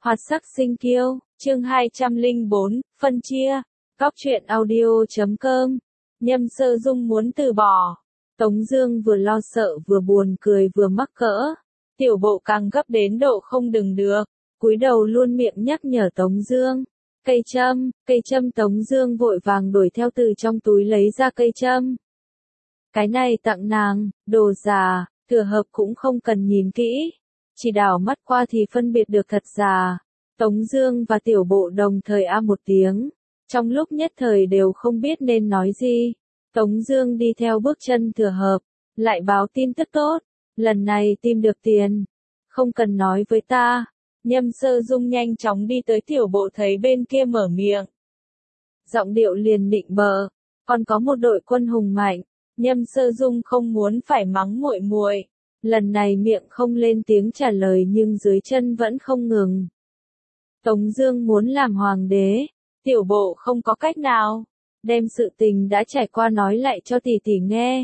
Hoạt sắc sinh kiêu, chương 204, phân chia, góc truyện audio.com. Nhâm Sơ Dung muốn từ bỏ. Tống Dương vừa lo sợ vừa buồn cười vừa mắc cỡ. Tiểu Bộ càng gấp đến độ không đừng được, cúi đầu luôn miệng nhắc nhở Tống Dương. Cây châm Tống Dương vội vàng đuổi theo từ trong túi lấy ra cây châm. Cái này tặng nàng, đồ già, thừa hợp cũng không cần nhìn kỹ. Chỉ đảo mắt qua thì phân biệt được thật giả. Tống Dương và Tiểu Bộ đồng thời a một tiếng, trong lúc nhất thời đều không biết nên nói gì. Tống Dương đi theo bước chân thừa hợp, lại báo tin tức tốt, lần này tìm được tiền, không cần nói với ta. Nhâm Sơ Dung nhanh chóng đi tới Tiểu Bộ thấy bên kia mở miệng, giọng điệu liền định bợ, còn có một đội quân hùng mạnh. Nhâm Sơ Dung không muốn phải mắng muội muội. Lần này miệng không lên tiếng trả lời nhưng dưới chân vẫn không ngừng. Tống Dương muốn làm hoàng đế, Tiểu Bộ không có cách nào, đem sự tình đã trải qua nói lại cho tỷ tỷ nghe.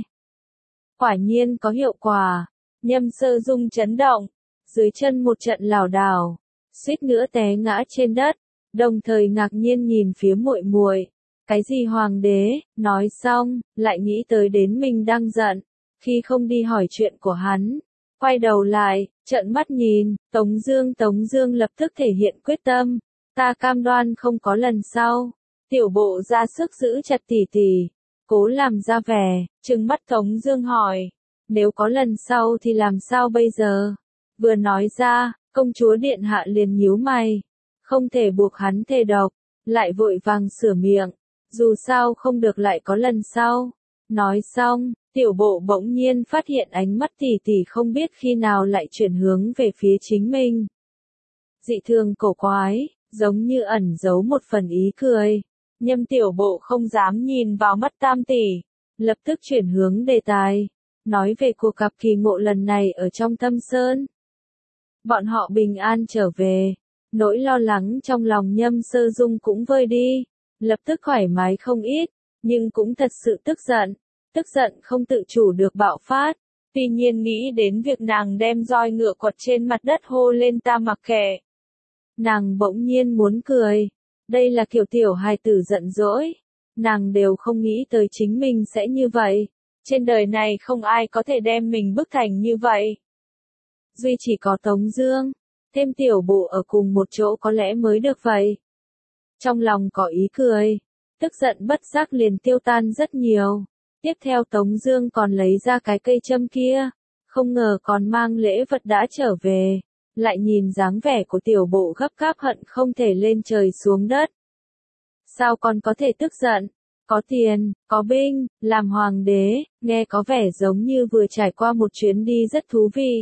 Quả nhiên có hiệu quả, Nhâm Sơ Dung chấn động, dưới chân một trận lảo đảo, suýt nữa té ngã trên đất, đồng thời ngạc nhiên nhìn phía muội muội. Cái gì hoàng đế? Nói xong, lại nghĩ tới đến mình đang giận, khi không đi hỏi chuyện của hắn, quay đầu lại, trợn mắt nhìn, Tống Dương lập tức thể hiện quyết tâm, ta cam đoan không có lần sau. Tiểu Bộ ra sức giữ chặt tỷ tỷ, cố làm ra vẻ, trừng mắt Tống Dương hỏi, nếu có lần sau thì làm sao bây giờ? Vừa nói ra, công chúa điện hạ liền nhíu mày, không thể buộc hắn thề độc, lại vội vàng sửa miệng, dù sao không được lại có lần sau. Nói xong, Tiểu Bộ bỗng nhiên phát hiện ánh mắt tỷ tỷ không biết khi nào lại chuyển hướng về phía chính mình. Dị thường cổ quái, giống như ẩn giấu một phần ý cười. Nhâm Tiểu Bộ không dám nhìn vào mắt tam tỷ, lập tức chuyển hướng đề tài, nói về cuộc gặp kỳ ngộ lần này ở trong Thâm Sơn. Bọn họ bình an trở về, nỗi lo lắng trong lòng Nhâm Sơ Dung cũng vơi đi, lập tức thoải mái không ít, nhưng cũng thật sự tức giận không tự chủ được bạo phát. Tuy nhiên nghĩ đến việc nàng đem roi ngựa quật trên mặt đất hô lên ta mặc kệ, nàng bỗng nhiên muốn cười. Đây là kiểu tiểu hài tử giận dỗi, nàng đều không nghĩ tới chính mình sẽ như vậy. Trên đời này không ai có thể đem mình bức thành như vậy. Duy chỉ có Tống Dương, thêm Tiểu Bộ ở cùng một chỗ có lẽ mới được vậy. Trong lòng có ý cười, tức giận bất giác liền tiêu tan rất nhiều. Tiếp theo Tống Dương còn lấy ra cái cây châm kia, không ngờ còn mang lễ vật đã trở về. Lại nhìn dáng vẻ của Tiểu Bộ gấp gáp hận không thể lên trời xuống đất. Sao con có thể tức giận? Có tiền, có binh, làm hoàng đế, nghe có vẻ giống như vừa trải qua một chuyến đi rất thú vị.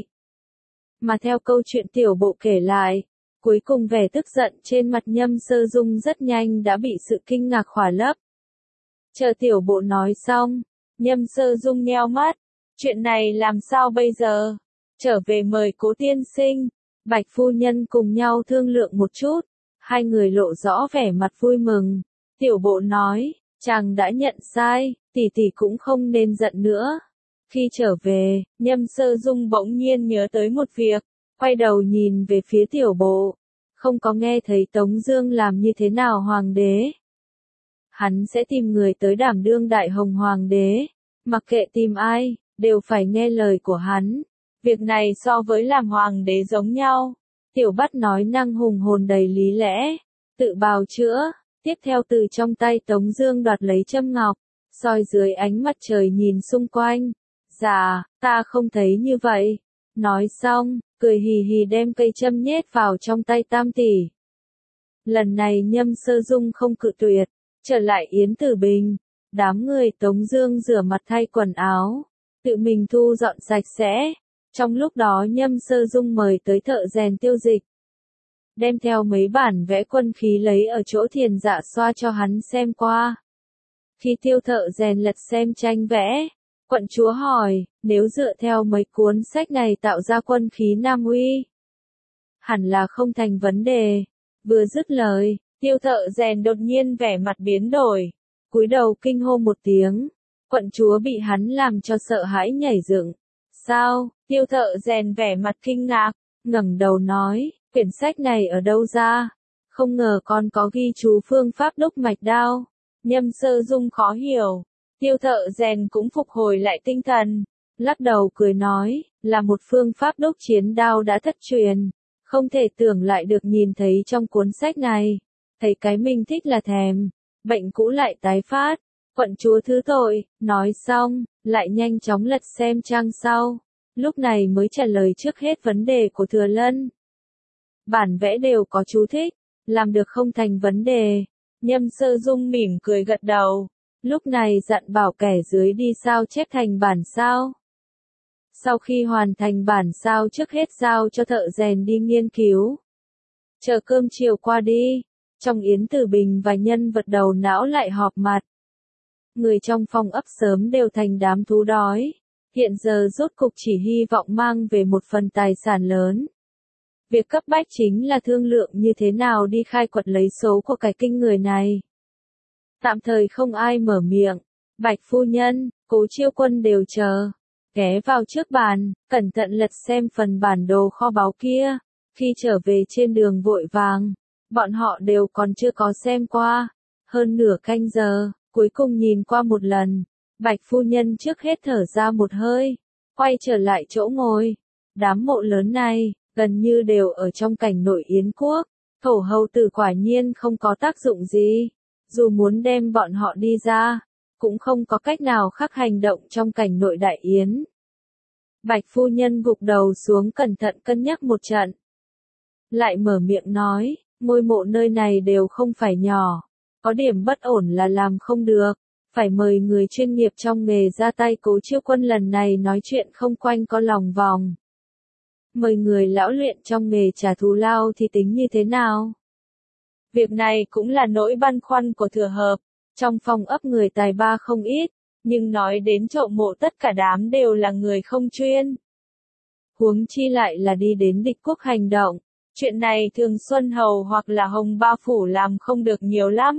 Mà theo câu chuyện Tiểu Bộ kể lại, cuối cùng vẻ tức giận trên mặt Nhâm Sơ Dung rất nhanh đã bị sự kinh ngạc khỏa lấp. Chờ Tiểu Bộ nói xong, Nhâm Sơ Dung nheo mắt, chuyện này làm sao bây giờ? Trở về mời Cố tiên sinh, Bạch phu nhân cùng nhau thương lượng một chút. Hai người lộ rõ vẻ mặt vui mừng. Tiểu Bộ nói, chàng đã nhận sai, tỷ tỷ cũng không nên giận nữa. Khi trở về, Nhâm Sơ Dung bỗng nhiên nhớ tới một việc, quay đầu nhìn về phía Tiểu Bộ, không có nghe thấy Tống Dương làm như thế nào hoàng đế. Hắn sẽ tìm người tới đảm đương đại hồng hoàng đế, mặc kệ tìm ai, đều phải nghe lời của hắn. Việc này so với làm hoàng đế giống nhau. Tiểu Bát nói năng hùng hồn đầy lý lẽ, tự bào chữa. Tiếp theo từ trong tay Tống Dương đoạt lấy châm ngọc, soi dưới ánh mặt trời nhìn xung quanh. Dạ, ta không thấy như vậy. Nói xong, cười hì hì đem cây châm nhét vào trong tay tam tỷ. Lần này Nhâm Sơ Dung không cự tuyệt, trở lại Yến Tử Bình. Đám người Tống Dương rửa mặt thay quần áo, tự mình thu dọn sạch sẽ. Trong lúc đó Nhâm Sơ Dung mời tới thợ rèn Tiêu Dịch, đem theo mấy bản vẽ quân khí lấy ở chỗ Thiền Dạ Xoa cho hắn xem qua. Khi Tiêu thợ rèn lật xem tranh vẽ, quận chúa hỏi, nếu dựa theo mấy cuốn sách này tạo ra quân khí Nam Uy, hẳn là không thành vấn đề. Vừa dứt lời, Tiêu thợ rèn đột nhiên vẻ mặt biến đổi, cúi đầu kinh hô một tiếng. Quận chúa bị hắn làm cho sợ hãi nhảy dựng. Sao? Tiêu thợ rèn vẻ mặt kinh ngạc, ngẩng đầu nói, quyển sách này ở đâu ra? Không ngờ còn có ghi chú phương pháp đúc mạch đao. Nhâm Sơ Dung khó hiểu. Tiêu Thợ Rèn cũng phục hồi lại tinh thần. Lắc đầu cười nói, là một phương pháp đúc chiến đao đã thất truyền. Không thể tưởng lại được nhìn thấy trong cuốn sách này. Thấy cái mình thích là thèm. Bệnh cũ lại tái phát. Quận chúa thứ tội, nói xong, lại nhanh chóng lật xem trang sau. Lúc này mới trả lời trước hết vấn đề của Thừa Lân. Bản vẽ đều có chú thích, làm được không thành vấn đề. Nhâm Sơ Dung mỉm cười gật đầu. Lúc này dặn bảo kẻ dưới đi sao chép thành bản sao. Sau khi hoàn thành bản sao trước hết giao cho thợ rèn đi nghiên cứu. Chờ cơm chiều qua đi, trong Yến Tử Bình và nhân vật đầu não lại họp mặt. Người trong phòng ấp sớm đều thành đám thú đói. Hiện giờ rốt cục chỉ hy vọng mang về một phần tài sản lớn. Việc cấp bách chính là thương lượng như thế nào đi khai quật lấy số của cái kinh người này. Tạm thời không ai mở miệng. Bạch phu nhân, Cố Chiêu Quân đều chờ. Ghé vào trước bàn, cẩn thận lật xem phần bản đồ kho báu kia. Khi trở về trên đường vội vàng, bọn họ đều còn chưa có xem qua. Hơn nửa canh giờ, cuối cùng nhìn qua một lần. Bạch phu nhân trước hết thở ra một hơi, quay trở lại chỗ ngồi. Đám mộ lớn này, gần như đều ở trong cảnh nội Yến quốc. Thổ hầu tử quả nhiên không có tác dụng gì. Dù muốn đem bọn họ đi ra, cũng không có cách nào khác hành động trong cảnh nội đại Yến. Bạch phu nhân gục đầu xuống cẩn thận cân nhắc một trận. Lại mở miệng nói, ngôi mộ nơi này đều không phải nhỏ. Có điểm bất ổn là làm không được. Phải mời người chuyên nghiệp trong nghề ra tay. Cố Chiêu Quân lần này nói chuyện không quanh co lòng vòng. Mời người lão luyện trong nghề trả thù lao thì tính như thế nào? Việc này cũng là nỗi băn khoăn của Thừa Hợp. Trong phòng ấp người tài ba không ít, nhưng nói đến trộm mộ tất cả đám đều là người không chuyên. Huống chi lại là đi đến địch quốc hành động. Chuyện này thường Xuân Hầu hoặc là Hồng Ba Phủ làm không được nhiều lắm.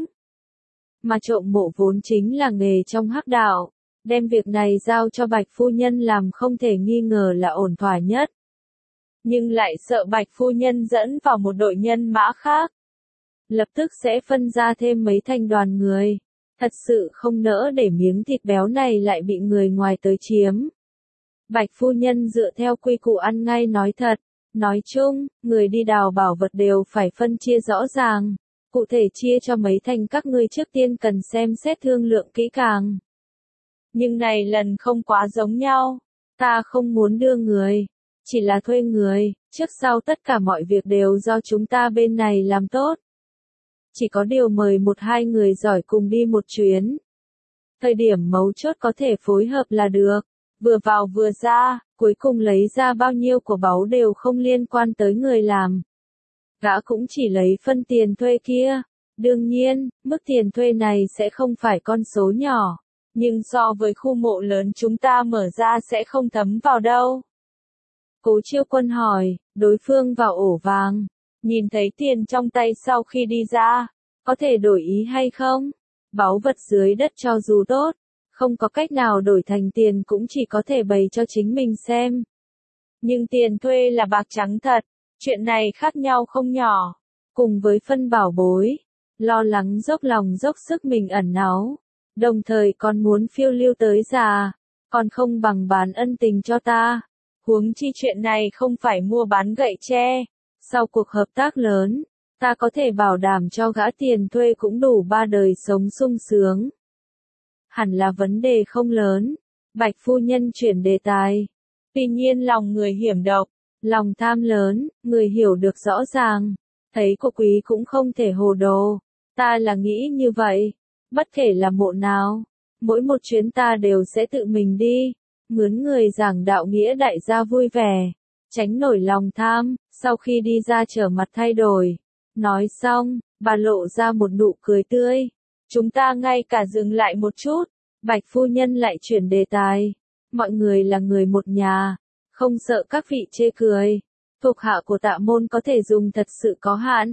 Mà trộm mộ vốn chính là nghề trong hắc đạo. Đem việc này giao cho Bạch phu nhân làm không thể nghi ngờ là ổn thỏa nhất. Nhưng lại sợ Bạch phu nhân dẫn vào một đội nhân mã khác. Lập tức sẽ phân ra thêm mấy thành đoàn người. Thật sự không nỡ để miếng thịt béo này lại bị người ngoài tới chiếm. Bạch phu nhân dựa theo quy củ ăn ngay nói thật. Nói chung, người đi đào bảo vật đều phải phân chia rõ ràng. Cụ thể chia cho mấy thành các ngươi trước tiên cần xem xét thương lượng kỹ càng. Nhưng này lần không quá giống nhau. Ta không muốn đưa người. Chỉ là thuê người, trước sau tất cả mọi việc đều do chúng ta bên này làm tốt. Chỉ có điều mời một hai người giỏi cùng đi một chuyến. Thời điểm mấu chốt có thể phối hợp là được. Vừa vào vừa ra, cuối cùng lấy ra bao nhiêu của báu đều không liên quan tới người làm. Gã cũng chỉ lấy phân tiền thuê kia. Đương nhiên, mức tiền thuê này sẽ không phải con số nhỏ. Nhưng so với khu mộ lớn chúng ta mở ra sẽ không thấm vào đâu. Cố Chiêu Quân hỏi, đối phương vào ổ vàng. Nhìn thấy tiền trong tay sau khi đi ra. Có thể đổi ý hay không? Báu vật dưới đất cho dù tốt. Không có cách nào đổi thành tiền cũng chỉ có thể bày cho chính mình xem. Nhưng tiền thuê là bạc trắng thật. Chuyện này khác nhau không nhỏ. Cùng với phân bảo bối. Lo lắng dốc lòng dốc sức mình ẩn náu. Đồng thời còn muốn phiêu lưu tới già. Còn không bằng bán ân tình cho ta. Huống chi chuyện này không phải mua bán gậy tre. Sau cuộc hợp tác lớn, ta có thể bảo đảm cho gã tiền thuê cũng đủ 3 đời sống sung sướng. Hẳn là vấn đề không lớn. Bạch phu nhân chuyển đề tài. Tuy nhiên lòng người hiểm độc, lòng tham lớn, người hiểu được rõ ràng. Thấy của quý cũng không thể hồ đồ. Ta là nghĩ như vậy. Bất kể là mộ nào, mỗi một chuyến ta đều sẽ tự mình đi. Mướn người giảng đạo nghĩa đại gia vui vẻ. Tránh nổi lòng tham, sau khi đi ra trở mặt thay đổi. Nói xong, bà lộ ra một nụ cười tươi. Chúng ta ngay cả dừng lại một chút. Bạch phu nhân lại chuyển đề tài. Mọi người là người một nhà. Không sợ các vị chê cười. Thuộc hạ của Tạ môn có thể dùng thật sự có hạn.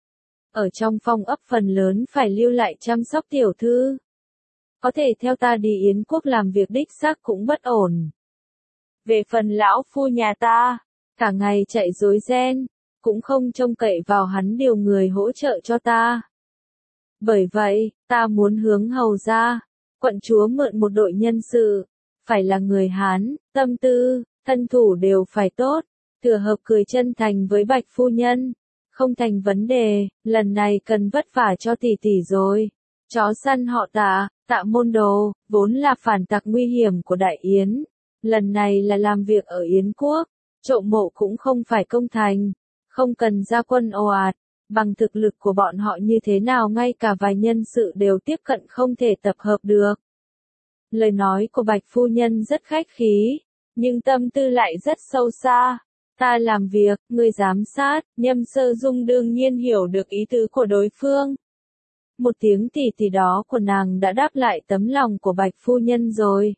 Ở trong phòng ấp phần lớn phải lưu lại chăm sóc tiểu thư. Có thể theo ta đi Yến quốc làm việc đích xác cũng bất ổn. Về phần lão phu nhà ta, cả ngày chạy rối ren, cũng không trông cậy vào hắn điều người hỗ trợ cho ta. Bởi vậy, ta muốn hướng Hầu ra, quận chúa mượn một đội nhân sự, phải là người Hán, tâm tư, thân thủ đều phải tốt. Thừa Hợp cười chân thành với Bạch phu nhân, không thành vấn đề, lần này cần vất vả cho tỷ tỷ rồi. Chó săn họ Tạ, Tạ Môn Đồ, vốn là phản tặc nguy hiểm của Đại Yến, lần này là làm việc ở Yến quốc, trộm mộ cũng không phải công thành, không cần ra quân ồ ạt, bằng thực lực của bọn họ như thế nào ngay cả vài nhân sự đều tiếp cận không thể tập hợp được. Lời nói của Bạch phu nhân rất khách khí, nhưng tâm tư lại rất sâu xa. Ta làm việc, ngươi giám sát, Nhâm Sơ Dung đương nhiên hiểu được ý tứ của đối phương. Một tiếng tỉ tỉ đó của nàng đã đáp lại tấm lòng của Bạch phu nhân rồi.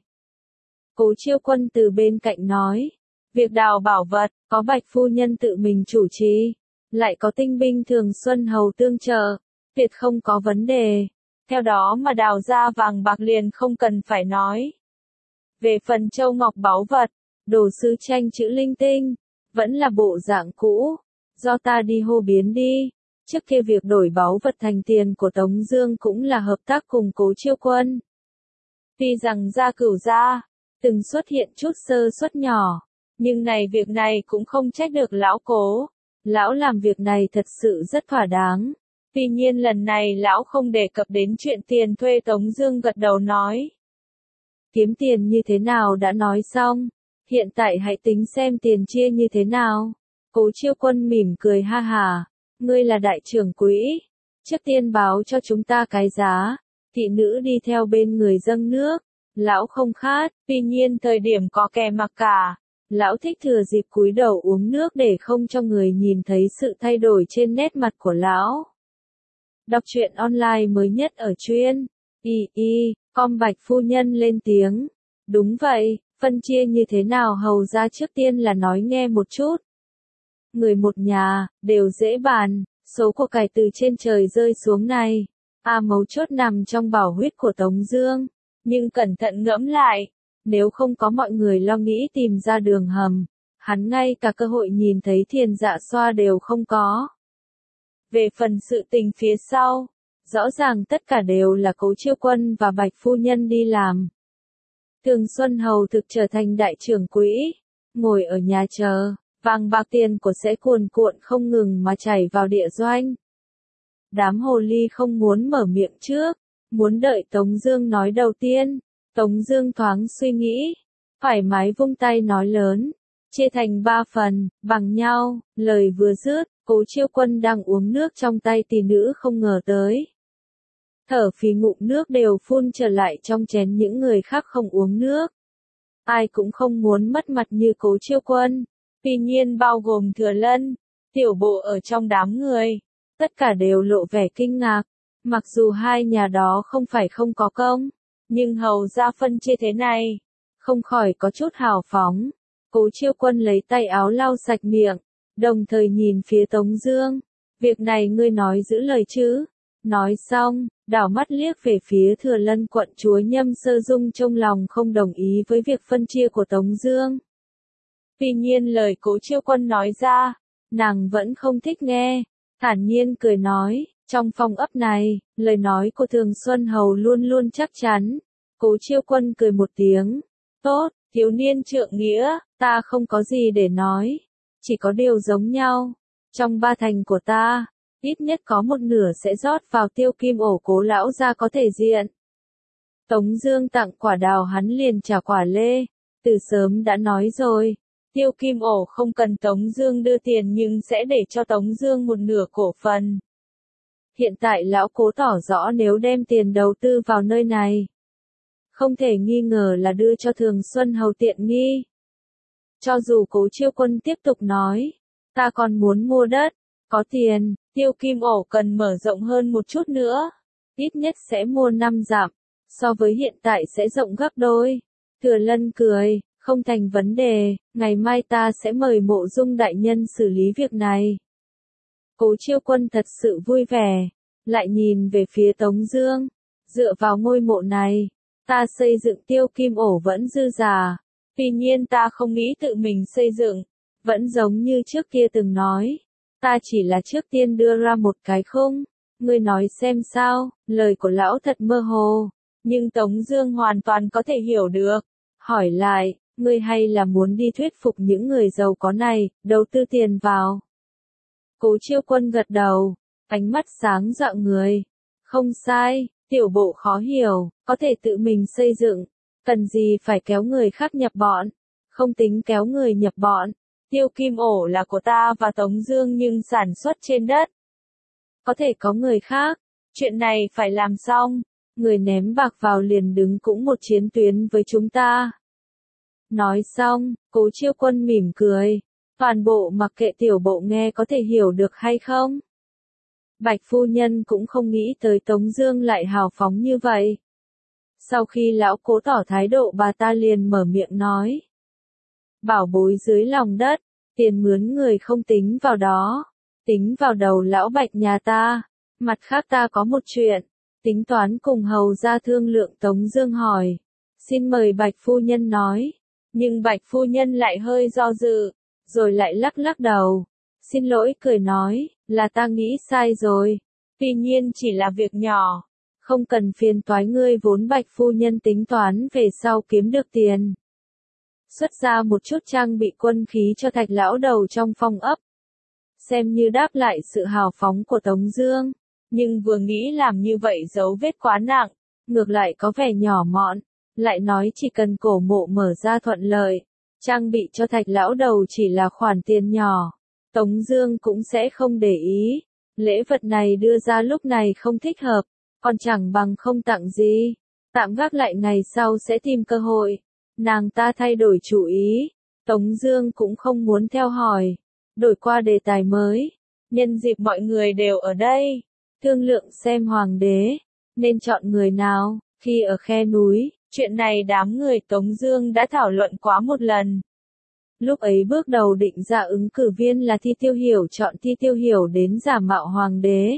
Cố Chiêu Quân từ bên cạnh nói, việc đào bảo vật, có Bạch phu nhân tự mình chủ trì, lại có tinh binh Thường Xuân Hầu tương trợ, tuyệt không có vấn đề. Theo đó mà đào ra vàng bạc liền không cần phải nói. Về phần châu ngọc báu vật, đồ sứ tranh chữ linh tinh, vẫn là bộ dạng cũ, do ta đi hô biến đi. Trước kia việc đổi báu vật thành tiền của Tống Dương cũng là hợp tác cùng Cố Chiêu Quân. Tuy rằng Gia Cửu gia từng xuất hiện chút sơ suất nhỏ, nhưng việc này cũng không trách được lão Cố. Lão làm việc này thật sự rất thỏa đáng. Tuy nhiên lần này lão không đề cập đến chuyện tiền thuê Tống Dương, gật đầu nói. Kiếm tiền như thế nào đã nói xong, hiện tại hãy tính xem tiền chia như thế nào. Cố Chiêu Quân mỉm cười ha hả, ngươi là đại trưởng quỹ, trước tiên báo cho chúng ta cái giá. Thị nữ đi theo bên người dâng nước, lão không khát, tuy nhiên thời điểm có kẻ mặc cả. Lão thích thừa dịp cúi đầu uống nước để không cho người nhìn thấy sự thay đổi trên nét mặt của lão. Đọc truyện online mới nhất ở truyện com. Bạch phu nhân lên tiếng. Đúng vậy, phân chia như thế nào hầu ra trước tiên là nói nghe một chút. Người một nhà, đều dễ bàn, số của cải từ trên trời rơi xuống này. Mấu chốt nằm trong bảo huyết của Tống Dương. Nhưng cẩn thận ngẫm lại, nếu không có mọi người lo nghĩ tìm ra đường hầm, hắn ngay cả cơ hội nhìn thấy Thiền Dạ Xoa đều không có. Về phần sự tình phía sau, rõ ràng tất cả đều là Cố Chiêu Quân và Bạch phu nhân đi làm. Thường Xuân Hầu thực trở thành đại trưởng quỹ, ngồi ở nhà chờ, vàng bạc tiền của sẽ cuồn cuộn không ngừng mà chảy vào địa doanh. Đám hồ ly không muốn mở miệng trước, muốn đợi Tống Dương nói đầu tiên. Tống Dương thoáng suy nghĩ, thoải mái vung tay nói lớn, chia thành 3 phần, bằng nhau. Lời vừa dứt, Cố Chiêu Quân đang uống nước trong tay tỷ nữ không ngờ tới. Thở phì ngụm nước đều phun trở lại trong chén những người khác không uống nước. Ai cũng không muốn mất mặt như Cố Chiêu Quân. Tuy nhiên bao gồm Thừa Lân, Tiểu Bộ ở trong đám người, tất cả đều lộ vẻ kinh ngạc. Mặc dù hai nhà đó không phải không có công, nhưng hầu ra phân chia thế này, không khỏi có chút hào phóng. Cố Chiêu Quân lấy tay áo lau sạch miệng, đồng thời nhìn phía Tống Dương. Việc này ngươi nói giữ lời chứ? Nói xong, đảo mắt liếc về phía Thừa Lân quận chúa Nhâm Sơ Dung, trong lòng không đồng ý với việc phân chia của Tống Dương. Tuy nhiên lời Cố Chiêu Quân nói ra, nàng vẫn không thích nghe, thản nhiên cười nói, trong phòng ấp này, lời nói của Thường Xuân Hầu luôn luôn chắc chắn. Cố Chiêu Quân cười một tiếng, tốt, thiếu niên trượng nghĩa, ta không có gì để nói, chỉ có điều giống nhau. Trong 3 thành của ta, ít nhất có 1/2 sẽ rót vào Tiêu Kim Ổ Cố lão gia có thể diện. Tống Dương tặng quả đào hắn liền trả quả lê, từ sớm đã nói rồi. Tiêu Kim Ổ không cần Tống Dương đưa tiền nhưng sẽ để cho Tống Dương 1/2 cổ phần. Hiện tại lão Cố tỏ rõ nếu đem tiền đầu tư vào nơi này, không thể nghi ngờ là đưa cho Thường Xuân Hầu tiện nghi. Cho dù Cố Chiêu Quân tiếp tục nói, ta còn muốn mua đất, có tiền, Tiêu Kim Ổ cần mở rộng hơn một chút nữa, ít nhất sẽ mua 5 dặm, so với hiện tại sẽ rộng gấp đôi. Thừa Lân cười, không thành vấn đề, ngày mai ta sẽ mời Mộ Dung đại nhân xử lý việc này. Cố Chiêu Quân thật sự vui vẻ, lại nhìn về phía Tống Dương, dựa vào ngôi mộ này, ta xây dựng Tiêu Kim Ổ vẫn dư giả. Tuy nhiên ta không nghĩ tự mình xây dựng, vẫn giống như trước kia từng nói, Ta chỉ là trước tiên đưa ra một cái khung. Ngươi nói xem sao, lời của lão thật mơ hồ. Nhưng Tống Dương hoàn toàn có thể hiểu được. Hỏi lại, ngươi hay là muốn đi thuyết phục những người giàu có này, đầu tư tiền vào? Cố Chiêu Quân gật đầu, ánh mắt sáng rạng người. Không sai, tiểu bộ khó hiểu, có thể tự mình xây dựng, cần gì phải kéo người khác nhập bọn. Không tính kéo người nhập bọn, Tiêu Kim Ổ là của ta và Tống Dương nhưng sản xuất trên đất. Có thể có người khác, chuyện này phải làm xong. Người ném bạc vào liền đứng cũng một chiến tuyến với chúng ta. Nói xong, Cố Chiêu Quân mỉm cười. Toàn bộ mặc kệ tiểu bộ nghe có thể hiểu được hay không. Bạch phu nhân cũng không nghĩ tới Tống Dương lại hào phóng như vậy. Sau khi lão Cố tỏ thái độ, bà ta liền mở miệng nói. Bảo bối dưới lòng đất, tiền mướn người không tính vào đó, tính vào đầu lão Bạch nhà ta. Mặt khác ta có một chuyện, tính toán cùng hầu gia thương lượng. Tống Dương hỏi, xin mời Bạch phu nhân nói. Nhưng Bạch phu nhân lại hơi do dự, rồi lại lắc lắc đầu. Xin lỗi cười nói, là ta nghĩ sai rồi. Tuy nhiên chỉ là việc nhỏ, không cần phiền toái ngươi. Vốn Bạch phu nhân tính toán về sau kiếm được tiền, xuất ra một chút trang bị quân khí cho Thạch lão đầu trong phong ấp, xem như đáp lại sự hào phóng của Tống Dương. Nhưng vừa nghĩ làm như vậy dấu vết quá nặng, ngược lại có vẻ nhỏ mọn, lại nói chỉ cần cổ mộ mở ra thuận lợi, trang bị cho Thạch lão đầu chỉ là khoản tiền nhỏ, Tống Dương cũng sẽ không để ý. Lễ vật này đưa ra lúc này không thích hợp, còn chẳng bằng không tặng gì, tạm gác lại ngày sau sẽ tìm cơ hội. Nàng ta thay đổi chủ ý, Tống Dương cũng không muốn theo hỏi, đổi qua đề tài mới. Nhân dịp mọi người đều ở đây, thương lượng xem hoàng đế nên chọn người nào. Khi ở khe núi, chuyện này đám người Tống Dương đã thảo luận quá một lần. Lúc ấy bước đầu định ra ứng cử viên là Thi Tiêu Hiểu, chọn Thi Tiêu Hiểu đến giả mạo hoàng đế.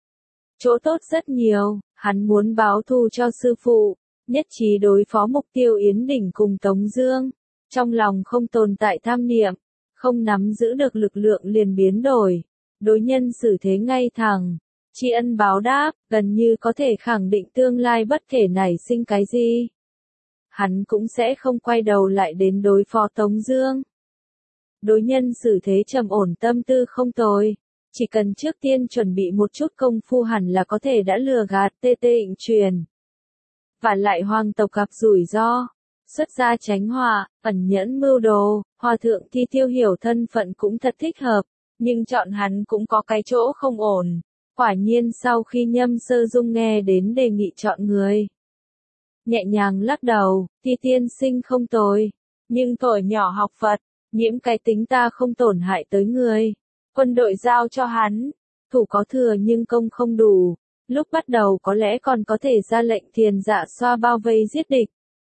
Chỗ tốt rất nhiều, hắn muốn báo thù cho sư phụ, nhất trí đối phó mục tiêu Yến Đỉnh cùng Tống Dương. Trong lòng không tồn tại tham niệm, không nắm giữ được lực lượng liền biến đổi, đối nhân xử thế ngay thẳng, tri ân báo đáp, gần như có thể khẳng định tương lai bất kể nảy sinh cái gì, hắn cũng sẽ không quay đầu lại đến đối phó Tống Dương. Đối nhân xử thế trầm ổn, tâm tư không tồi, chỉ cần trước tiên chuẩn bị một chút công phu hẳn là có thể đã lừa gạt TT Ịnh Truyền. Và lại hoàng tộc gặp rủi ro, xuất gia tránh họa, ẩn nhẫn mưu đồ, hòa thượng Thi Tiêu Hiểu thân phận cũng thật thích hợp, nhưng chọn hắn cũng có cái chỗ không ổn. Quả nhiên sau khi Nhâm Sơ Dung nghe đến đề nghị chọn người, nhẹ nhàng lắc đầu, Thi tiên sinh không tồi, nhưng tuổi nhỏ học Phật, nhiễm cái tính ta không tổn hại tới người. Quân đội giao cho hắn, thủ có thừa nhưng công không đủ. Lúc bắt đầu có lẽ còn có thể ra lệnh Thiền Dạ Xoa bao vây giết địch.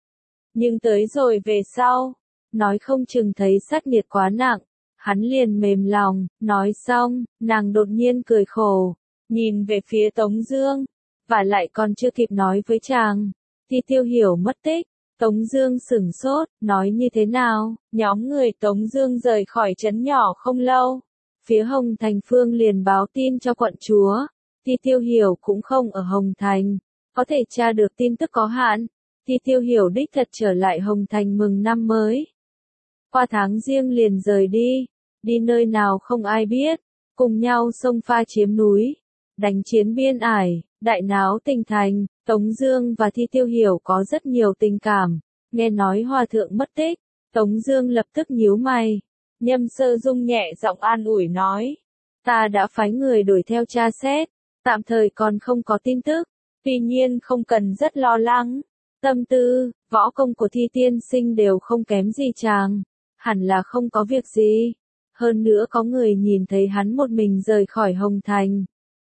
Nhưng tới rồi về sau, nói không chừng thấy sát nghiệt quá nặng, hắn liền mềm lòng. Nói xong, nàng đột nhiên cười khổ, nhìn về phía Tống Dương, và lại còn chưa kịp nói với chàng, Thi Tiêu Hiểu mất tích. Tống Dương sửng sốt, nói như thế nào? Nhóm người Tống Dương rời khỏi trấn nhỏ không lâu, phía Hồng Thành Phương liền báo tin cho quận chúa. Thi Tiêu Hiểu cũng không ở Hồng Thành, có thể tra được tin tức có hạn. Thi Tiêu Hiểu đích thật trở lại Hồng Thành mừng năm mới. Qua tháng Giêng liền rời đi nơi nào không ai biết, cùng nhau xông pha chiếm núi, đánh chiến biên ải, đại náo Kinh thành. Tống Dương và Thi Tiêu Hiểu có rất nhiều tình cảm, nghe nói hòa thượng mất tích, Tống Dương lập tức nhíu mày. Nhâm Sơ Dung nhẹ giọng an ủi nói, ta đã phái người đuổi theo tra xét, tạm thời còn không có tin tức, tuy nhiên không cần rất lo lắng. Tâm tư, võ công của Thi tiên sinh đều không kém gì chàng, hẳn là không có việc gì. Hơn nữa có người nhìn thấy hắn một mình rời khỏi Hồng Thành,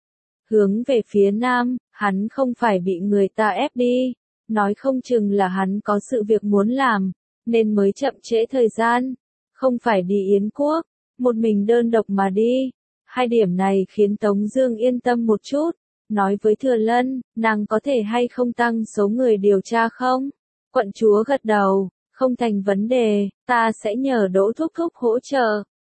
hướng về phía nam, hắn không phải bị người ta ép đi, nói không chừng là hắn có sự việc muốn làm, nên mới chậm trễ thời gian, không phải đi Yến Quốc, một mình đơn độc mà đi. Hai điểm này khiến Tống Dương yên tâm một chút, nói với Thừa Lân, nàng có thể hay không tăng số người điều tra không? Quận chúa gật đầu, không thành vấn đề, ta sẽ nhờ Đỗ Thúc Thúc hỗ trợ.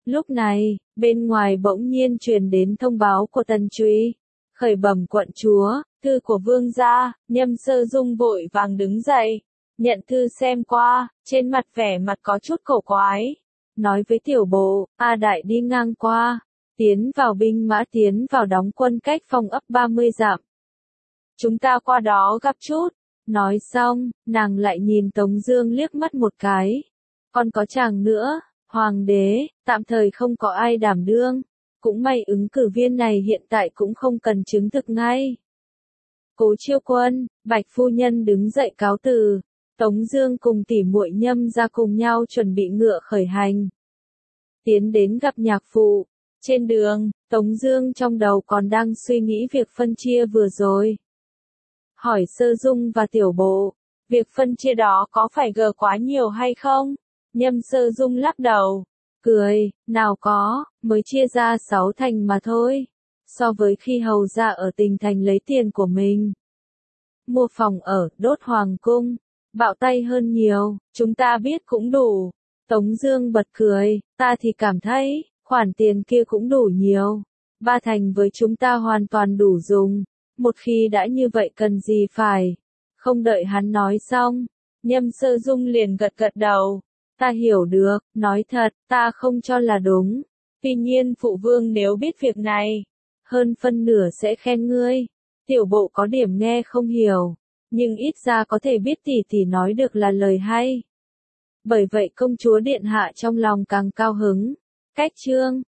Lúc này, bên ngoài bỗng nhiên truyền đến thông báo của Tần Trụy. Khởi bẩm quận chúa, thư của vương gia. Nhâm Sơ Dung vội vàng đứng dậy, nhận thư xem qua, trên mặt vẻ mặt có chút cổ quái. Nói với tiểu bộ, A Đại đi ngang qua, tiến vào binh mã tiến vào đóng quân cách phòng ấp 30 dặm. Chúng ta qua đó gặp chút. Nói xong, nàng lại nhìn Tống Dương liếc mắt một cái. Còn có chàng nữa, hoàng đế, tạm thời không có ai đảm đương. Cũng may ứng cử viên này hiện tại cũng không cần chứng thực ngay. Cố Chiêu Quân, Bạch phu nhân đứng dậy cáo từ. Tống Dương cùng tỷ muội Nhâm ra cùng nhau chuẩn bị ngựa khởi hành. Tiến đến gặp nhạc phụ. Trên đường, Tống Dương trong đầu còn đang suy nghĩ việc phân chia vừa rồi. Hỏi Sơ Dung và Tiểu Bộ, việc phân chia đó có phải gờ quá nhiều hay không? Nhâm Sơ Dung lắc đầu, cười, nào có, mới chia ra 6 thành mà thôi. So với khi hầu ra ở tỉnh thành lấy tiền của mình, mua phòng ở, đốt hoàng cung, bạo tay hơn nhiều, chúng ta biết cũng đủ. Tống Dương bật cười, ta thì cảm thấy, khoản tiền kia cũng đủ nhiều. 3 thành với chúng ta hoàn toàn đủ dùng. Một khi đã như vậy cần gì phải. Không đợi hắn nói xong, Nhâm Sơ Dung liền gật gật đầu. Ta hiểu được, nói thật, ta không cho là đúng. Tuy nhiên phụ vương nếu biết việc này, hơn phân nửa sẽ khen ngươi. Tiểu bộ có điểm nghe không hiểu, nhưng ít ra có thể biết tỷ tỷ nói được là lời hay. Bởi vậy công chúa điện hạ trong lòng càng cao hứng. Cách chương